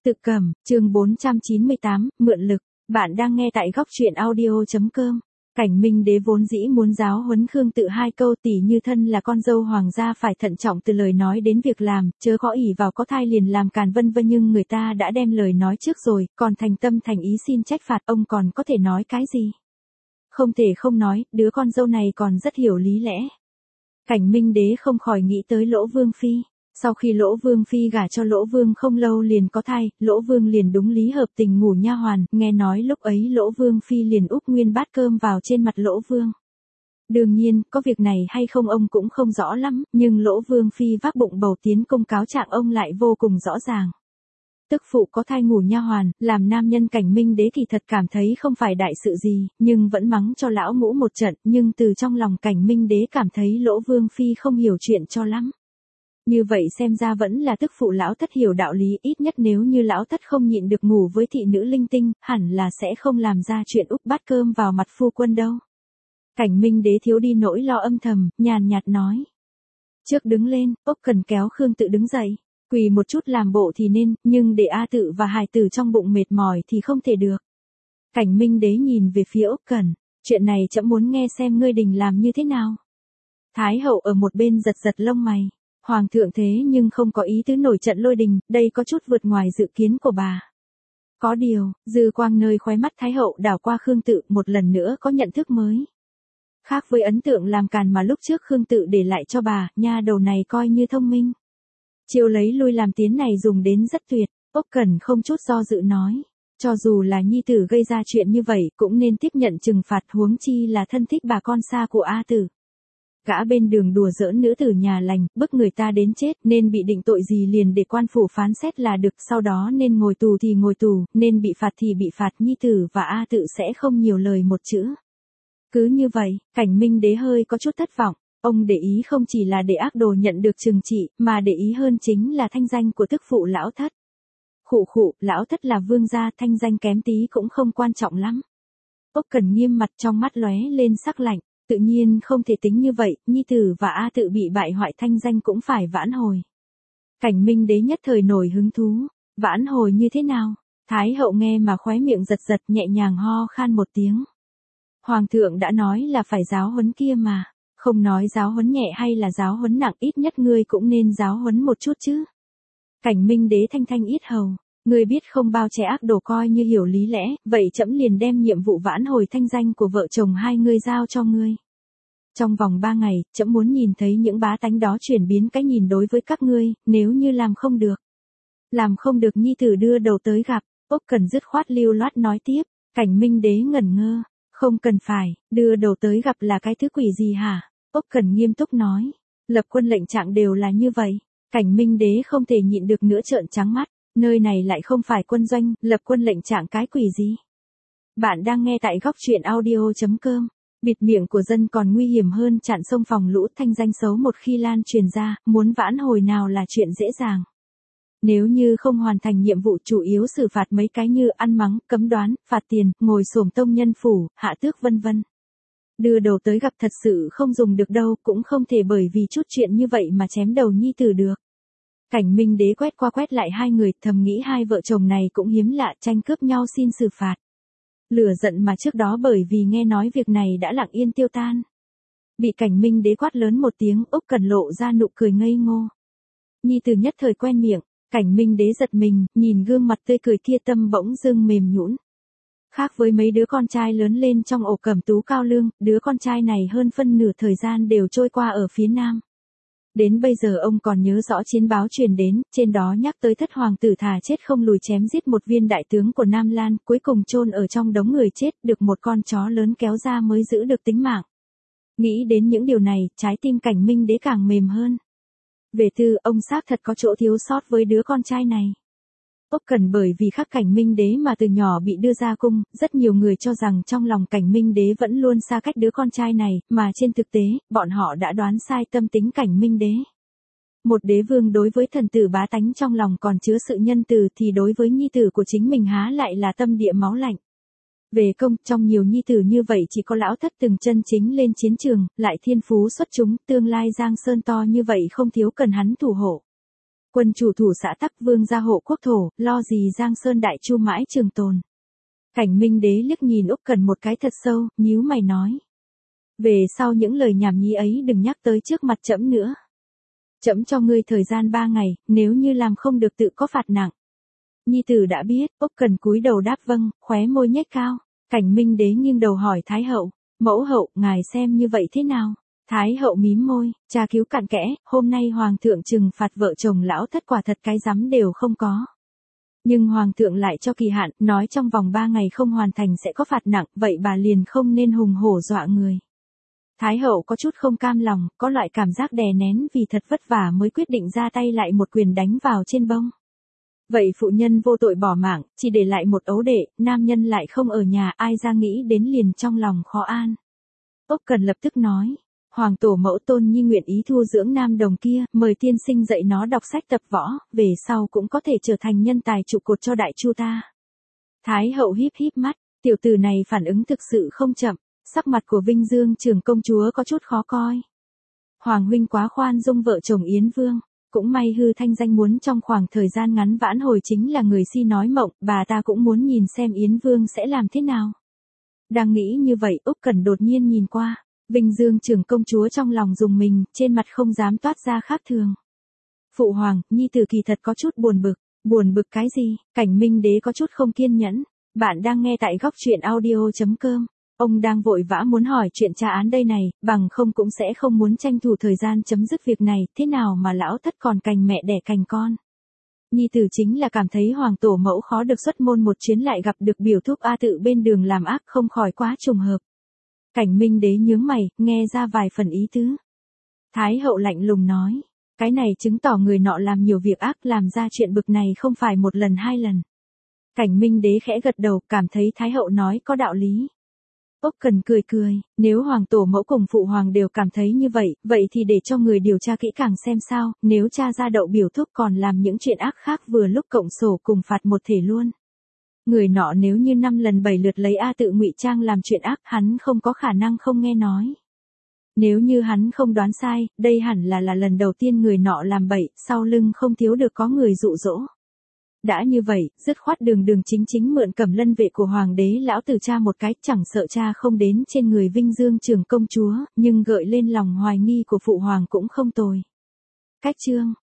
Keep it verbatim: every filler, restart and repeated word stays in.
Tự Cẩm, chương bốn trăm chín mươi tám, mượn lực. Bạn đang nghe tại góc truyện audio chấm com. Cảnh Minh Đế vốn dĩ muốn giáo huấn Khương Tự hai câu, tỷ như thân là con dâu hoàng gia phải thận trọng từ lời nói đến việc làm, chớ có ỷ vào có thai liền làm càn vân vân, nhưng người ta đã đem lời nói trước rồi, còn thành tâm thành ý xin trách phạt, ông còn có thể nói cái gì? Không thể không nói, đứa con dâu này còn rất hiểu lý lẽ. Cảnh Minh Đế không khỏi nghĩ tới Lỗ Vương Phi. Sau khi Lỗ Vương Phi gả cho Lỗ Vương không lâu liền có thai, Lỗ Vương liền đúng lý hợp tình ngủ nha hoàn, nghe nói lúc ấy Lỗ Vương Phi liền úp nguyên bát cơm vào trên mặt Lỗ Vương. Đương nhiên, có việc này hay không ông cũng không rõ lắm, nhưng Lỗ Vương Phi vác bụng bầu tiến công cáo trạng ông lại vô cùng rõ ràng. Tức phụ có thai ngủ nha hoàn, làm nam nhân Cảnh Minh Đế thì thật cảm thấy không phải đại sự gì, nhưng vẫn mắng cho lão ngũ một trận, nhưng từ trong lòng Cảnh Minh Đế cảm thấy Lỗ Vương Phi không hiểu chuyện cho lắm. Như vậy xem ra vẫn là tức phụ lão thất hiểu đạo lý, ít nhất nếu như lão thất không nhịn được ngủ với thị nữ linh tinh, hẳn là sẽ không làm ra chuyện úp bát cơm vào mặt phu quân đâu. Cảnh Minh Đế thiếu đi nỗi lo âm thầm, nhàn nhạt nói. Trước đứng lên, Ốc Cần kéo Khương Tự đứng dậy, quỳ một chút làm bộ thì nên, nhưng để A Tự và hài tử trong bụng mệt mỏi thì không thể được. Cảnh Minh Đế nhìn về phía Ốc Cần, chuyện này trẫm muốn nghe xem ngươi định làm như thế nào. Thái hậu ở một bên giật giật lông mày. Hoàng thượng thế nhưng không có ý tứ nổi trận lôi đình, đây có chút vượt ngoài dự kiến của bà. Có điều, dư quang nơi khóe mắt Thái hậu đảo qua Khương Tự một lần nữa có nhận thức mới. Khác với ấn tượng làm càn mà lúc trước Khương Tự để lại cho bà, nha đầu này coi như thông minh. Chiêu lấy lui làm tiến này dùng đến rất tuyệt, Ốc Cần không chút do dự nói. Cho dù là nhi tử gây ra chuyện như vậy cũng nên tiếp nhận trừng phạt, huống chi là thân thích bà con xa của A Tử. Gã bên đường đùa giỡn nữ tử nhà lành, bức người ta đến chết, nên bị định tội gì liền để quan phủ phán xét là được, sau đó nên ngồi tù thì ngồi tù, nên bị phạt thì bị phạt, nhi tử và A Tự sẽ không nhiều lời một chữ. Cứ như vậy, Cảnh Minh Đế hơi có chút thất vọng, ông để ý không chỉ là để ác đồ nhận được trừng trị, mà để ý hơn chính là thanh danh của tức phụ lão thất. Khụ khụ, lão thất là vương gia, thanh danh kém tí cũng không quan trọng lắm. Ốc Cần nghiêm mặt, trong mắt lóe lên sắc lạnh. Tự nhiên không thể tính như vậy, nhi tử và A Tự bị bại hoại thanh danh cũng phải vãn hồi. Cảnh Minh Đế nhất thời nổi hứng thú, vãn hồi như thế nào? Thái hậu nghe mà khóe miệng giật giật, nhẹ nhàng ho khan một tiếng. Hoàng thượng đã nói là phải giáo huấn kia mà, không nói giáo huấn nhẹ hay là giáo huấn nặng, ít nhất ngươi cũng nên giáo huấn một chút chứ. Cảnh Minh Đế thanh thanh yết hầu, ngươi biết không bao che ác đồ coi như hiểu lý lẽ, vậy trẫm liền đem nhiệm vụ vãn hồi thanh danh của vợ chồng hai ngươi giao cho ngươi. Trong vòng ba ngày, trẫm muốn nhìn thấy những bá tánh đó chuyển biến cái nhìn đối với các ngươi, nếu như làm không được. Làm không được nhi tử đưa đầu tới gặp, Ốc Cần dứt khoát lưu loát nói tiếp, Cảnh Minh Đế ngẩn ngơ, không cần phải, đưa đầu tới gặp là cái thứ quỷ gì hả? Ốc Cần nghiêm túc nói, lập quân lệnh trạng đều là như vậy, Cảnh Minh Đế không thể nhịn được nữa trợn trắng mắt. Nơi này lại không phải quân doanh, lập quân lệnh trạng cái quỷ gì? Bạn đang nghe tại góc truyện audio chấm com. Bịt miệng của dân còn nguy hiểm hơn chặn sông phòng lũ, thanh danh xấu một khi lan truyền ra, muốn vãn hồi nào là chuyện dễ dàng. Nếu như không hoàn thành nhiệm vụ chủ yếu xử phạt mấy cái như ăn mắng, cấm đoán, phạt tiền, ngồi xổm tông nhân phủ, hạ tước vân vân. Đưa đầu tới gặp thật sự không dùng được đâu, cũng không thể bởi vì chút chuyện như vậy mà chém đầu nhi tử được. Cảnh Minh Đế quét qua quét lại hai người, thầm nghĩ hai vợ chồng này cũng hiếm lạ, tranh cướp nhau xin xử phạt. Lửa giận mà trước đó bởi vì nghe nói việc này đã lặng yên tiêu tan. Bị Cảnh Minh Đế quát lớn một tiếng, Ốc Cần lộ ra nụ cười ngây ngô. Nhi tử nhất thời quen miệng, Cảnh Minh Đế giật mình, nhìn gương mặt tươi cười kia tâm bỗng dưng mềm nhũn. Khác với mấy đứa con trai lớn lên trong ổ cẩm tú cao lương, đứa con trai này hơn phân nửa thời gian đều trôi qua ở phía nam. Đến bây giờ ông còn nhớ rõ chiến báo truyền đến, trên đó nhắc tới thất hoàng tử thà chết không lùi chém giết một viên đại tướng của Nam Lan, cuối cùng chôn ở trong đống người chết, được một con chó lớn kéo ra mới giữ được tính mạng. Nghĩ đến những điều này, trái tim Cảnh Minh Đế càng mềm hơn. Về tư, ông xác thật có chỗ thiếu sót với đứa con trai này. Ốc Cần bởi vì khắc Cảnh Minh Đế mà từ nhỏ bị đưa ra cung, rất nhiều người cho rằng trong lòng Cảnh Minh Đế vẫn luôn xa cách đứa con trai này, mà trên thực tế, bọn họ đã đoán sai tâm tính Cảnh Minh Đế. Một đế vương đối với thần tử bá tánh trong lòng còn chứa sự nhân từ thì đối với nhi tử của chính mình há lại là tâm địa máu lạnh. Về công, trong nhiều nhi tử như vậy chỉ có lão thất từng chân chính lên chiến trường, lại thiên phú xuất chúng, tương lai giang sơn to như vậy không thiếu cần hắn thủ hộ. Quân chủ thủ xã tắc vương gia hộ quốc thổ, lo gì Giang Sơn đại chu mãi trường tồn. Cảnh Minh Đế liếc nhìn Úc Cần một cái thật sâu, nhíu mày nói. Về sau những lời nhảm nhí ấy đừng nhắc tới trước mặt trẫm nữa. Trẫm cho ngươi thời gian ba ngày, nếu như làm không được tự có phạt nặng. Nhi tử đã biết, Úc Cần cúi đầu đáp vâng, khóe môi nhếch cao. Cảnh Minh Đế nghiêng đầu hỏi Thái hậu, mẫu hậu, ngài xem như vậy thế nào? Thái hậu mím môi, tra cứu cặn kẽ, hôm nay hoàng thượng trừng phạt vợ chồng lão thất quả thật cái rắm đều không có. Nhưng hoàng thượng lại cho kỳ hạn, nói trong vòng ba ngày không hoàn thành sẽ có phạt nặng, vậy bà liền không nên hùng hổ dọa người. Thái hậu có chút không cam lòng, có loại cảm giác đè nén vì thật vất vả mới quyết định ra tay lại một quyền đánh vào trên bông. Vậy phụ nhân vô tội bỏ mạng, chỉ để lại một ấu đệ, nam nhân lại không ở nhà, ai ra nghĩ đến liền trong lòng khó an. Úc Cần lập tức nói, hoàng tổ mẫu Tôn Nhi nguyện ý thu dưỡng nam đồng kia, mời tiên sinh dạy nó đọc sách tập võ, về sau cũng có thể trở thành nhân tài trụ cột cho đại chu ta. Thái hậu híp híp mắt, tiểu tử này phản ứng thực sự không chậm, sắc mặt của Vinh Dương trưởng công chúa có chút khó coi. Hoàng huynh quá khoan dung vợ chồng Yến Vương. Cũng may hư thanh danh muốn trong khoảng thời gian ngắn vãn hồi chính là người si nói mộng, bà ta cũng muốn nhìn xem Yến Vương sẽ làm thế nào. Đang nghĩ như vậy, Úc Cần đột nhiên nhìn qua, Vinh Dương trưởng công chúa trong lòng rùng mình, trên mặt không dám toát ra khác thường. Phụ hoàng, nhi tử kỳ thật có chút buồn bực, buồn bực cái gì? Cảnh Minh Đế có chút không kiên nhẫn. Bạn đang nghe tại góc truyện audio chấm com. Ông đang vội vã muốn hỏi chuyện tra án đây này, bằng không cũng sẽ không muốn tranh thủ thời gian chấm dứt việc này, thế nào mà lão thất còn cành mẹ đẻ cành con. Nhi tử chính là cảm thấy hoàng tổ mẫu khó được xuất môn một chuyến lại gặp được biểu thúc A Tự bên đường làm ác không khỏi quá trùng hợp. Cảnh Minh Đế nhướng mày, nghe ra vài phần ý tứ. Thái hậu lạnh lùng nói, cái này chứng tỏ người nọ làm nhiều việc ác, làm ra chuyện bực này không phải một lần hai lần. Cảnh Minh Đế khẽ gật đầu, cảm thấy Thái hậu nói có đạo lý. Úc Cần cười cười, nếu hoàng tổ mẫu cùng phụ hoàng đều cảm thấy như vậy, vậy thì để cho người điều tra kỹ càng xem sao, nếu tra ra đậu biểu thúc còn làm những chuyện ác khác vừa lúc cộng sổ cùng phạt một thể luôn. Người nọ nếu như năm lần bảy lượt lấy A Tự ngụy trang làm chuyện ác, hắn không có khả năng không nghe nói. Nếu như hắn không đoán sai, đây hẳn là là lần đầu tiên người nọ làm bậy, sau lưng không thiếu được có người dụ dỗ. Đã như vậy, dứt khoát đường đường chính chính mượn Cẩm Lân vệ của hoàng đế lão tử cha một cái, chẳng sợ cha không đến trên người Vinh Dương trưởng công chúa, nhưng gợi lên lòng hoài nghi của phụ hoàng cũng không tồi. Cách chương